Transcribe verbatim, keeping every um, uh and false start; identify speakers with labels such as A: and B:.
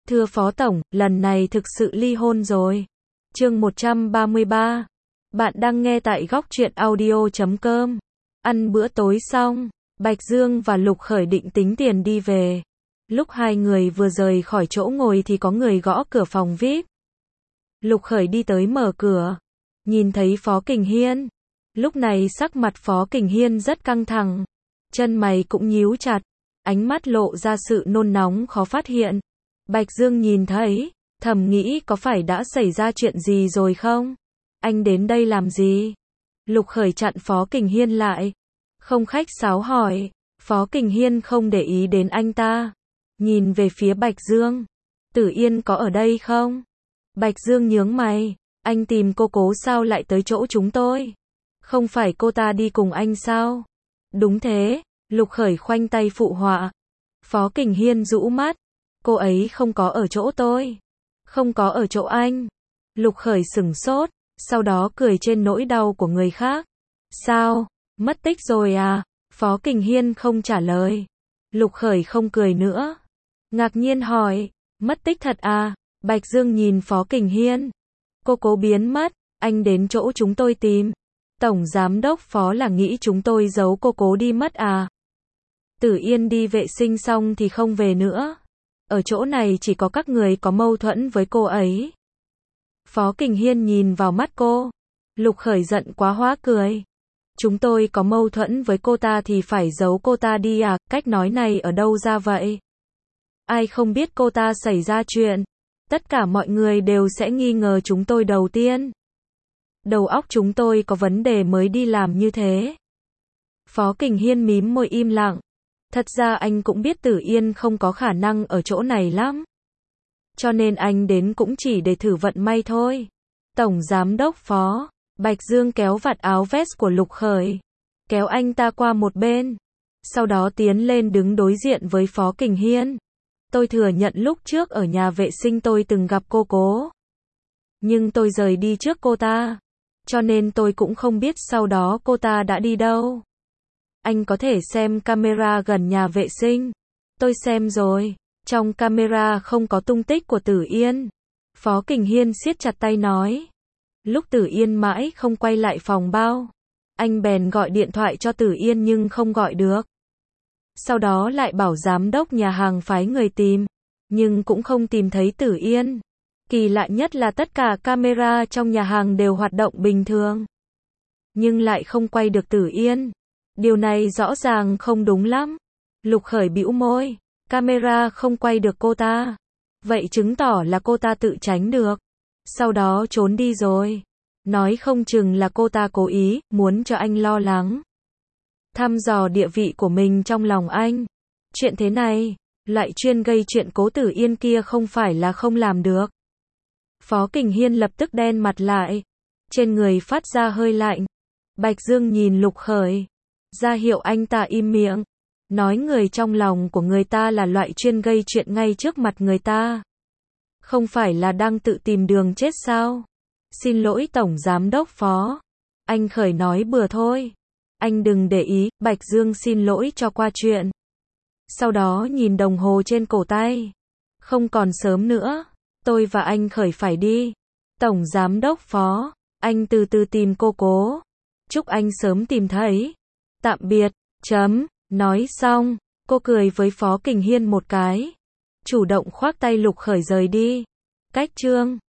A: Thưa Phó Tổng, lần này thực sự ly hôn rồi. Chương một trăm ba mươi ba. Bạn đang nghe tại góc truyện audio chấm com. Ăn bữa tối xong, Bạch Dương và Lục Khởi định tính tiền đi về. Lúc hai người vừa rời khỏi chỗ ngồi thì có người gõ cửa phòng vi ai pi. Lục Khởi đi tới mở cửa, nhìn thấy Phó Kình Hiên. Lúc này sắc mặt Phó Kình Hiên rất căng thẳng, chân mày cũng nhíu chặt, ánh mắt lộ ra sự nôn nóng khó phát hiện. Bạch Dương nhìn thấy, thầm nghĩ có phải đã xảy ra chuyện gì rồi không? Anh đến đây làm gì? Lục Khởi chặn Phó Kình Hiên lại, không khách sáo hỏi. Phó Kình Hiên không để ý đến anh ta, nhìn về phía Bạch Dương. Tử Yên có ở đây không? Bạch Dương nhướng mày, anh tìm cô cố sao lại tới chỗ chúng tôi? Không phải cô ta đi cùng anh sao? Đúng thế, Lục Khởi khoanh tay phụ họa. Phó Kình Hiên rũ mắt, cô ấy không có ở chỗ tôi, không có ở chỗ anh. Lục Khởi sửng sốt, sau đó cười trên nỗi đau của người khác. Sao, mất tích rồi à? Phó Kình Hiên không trả lời. Lục Khởi không cười nữa, ngạc nhiên hỏi, mất tích thật à? Bạch Dương nhìn Phó Kình Hiên. Cô cố biến mất, anh đến chỗ chúng tôi tìm. Tổng Giám đốc Phó là nghĩ chúng tôi giấu cô cố đi mất à? Tử Yên đi vệ sinh xong thì không về nữa. Ở chỗ này chỉ có các người có mâu thuẫn với cô ấy. Phó Kình Hiên nhìn vào mắt cô. Lục Khởi giận quá hóa cười. Chúng tôi có mâu thuẫn với cô ta thì phải giấu cô ta đi à? Cách nói này ở đâu ra vậy? Ai không biết cô ta xảy ra chuyện, tất cả mọi người đều sẽ nghi ngờ chúng tôi đầu tiên. Đầu óc chúng tôi có vấn đề mới đi làm như thế. Phó Kình Hiên mím môi im lặng. Thật ra anh cũng biết Tử Yên không có khả năng ở chỗ này lắm, cho nên anh đến cũng chỉ để thử vận may thôi. Tổng Giám đốc Phó. Bạch Dương kéo vạt áo vest của Lục Khởi, kéo anh ta qua một bên, sau đó tiến lên đứng đối diện với Phó Kình Hiên. Tôi thừa nhận lúc trước ở nhà vệ sinh tôi từng gặp cô cố, nhưng tôi rời đi trước cô ta, cho nên tôi cũng không biết sau đó cô ta đã đi đâu. Anh có thể xem camera gần nhà vệ sinh. Tôi xem rồi, trong camera không có tung tích của Tử Yên. Phó Kình Hiên siết chặt tay nói. Lúc Tử Yên mãi không quay lại phòng bao, anh bèn gọi điện thoại cho Tử Yên nhưng không gọi được. Sau đó lại bảo giám đốc nhà hàng phái người tìm, nhưng cũng không tìm thấy Tử Yên. Kỳ lạ nhất là tất cả camera trong nhà hàng đều hoạt động bình thường, nhưng lại không quay được Tử Yên. Điều này rõ ràng không đúng lắm. Lục Khởi bĩu môi, camera không quay được cô ta, vậy chứng tỏ là cô ta tự tránh được, sau đó trốn đi rồi. Nói không chừng là cô ta cố ý, muốn cho anh lo lắng, thăm dò địa vị của mình trong lòng anh. Chuyện thế này, lại chuyên gây chuyện cố Tử Yên kia không phải là không làm được. Phó Kình Hiên lập tức đen mặt lại, trên người phát ra hơi lạnh. Bạch Dương nhìn Lục Khởi, ra hiệu anh ta im miệng. Nói người trong lòng của người ta là loại chuyên gây chuyện ngay trước mặt người ta, không phải là đang tự tìm đường chết sao? Xin lỗi Tổng Giám đốc Phó. Anh Khởi nói bừa thôi. Anh đừng để ý. Bạch Dương xin lỗi cho qua chuyện, sau đó nhìn đồng hồ trên cổ tay. Không còn sớm nữa, tôi và anh Khởi phải đi. Tổng Giám đốc Phó, anh từ từ tìm cô cố. Chúc anh sớm tìm thấy. Tạm biệt. Chấm. Nói xong, cô cười với Phó Kình Hiên một cái, chủ động khoác tay Lục Khởi rời đi. Cách chương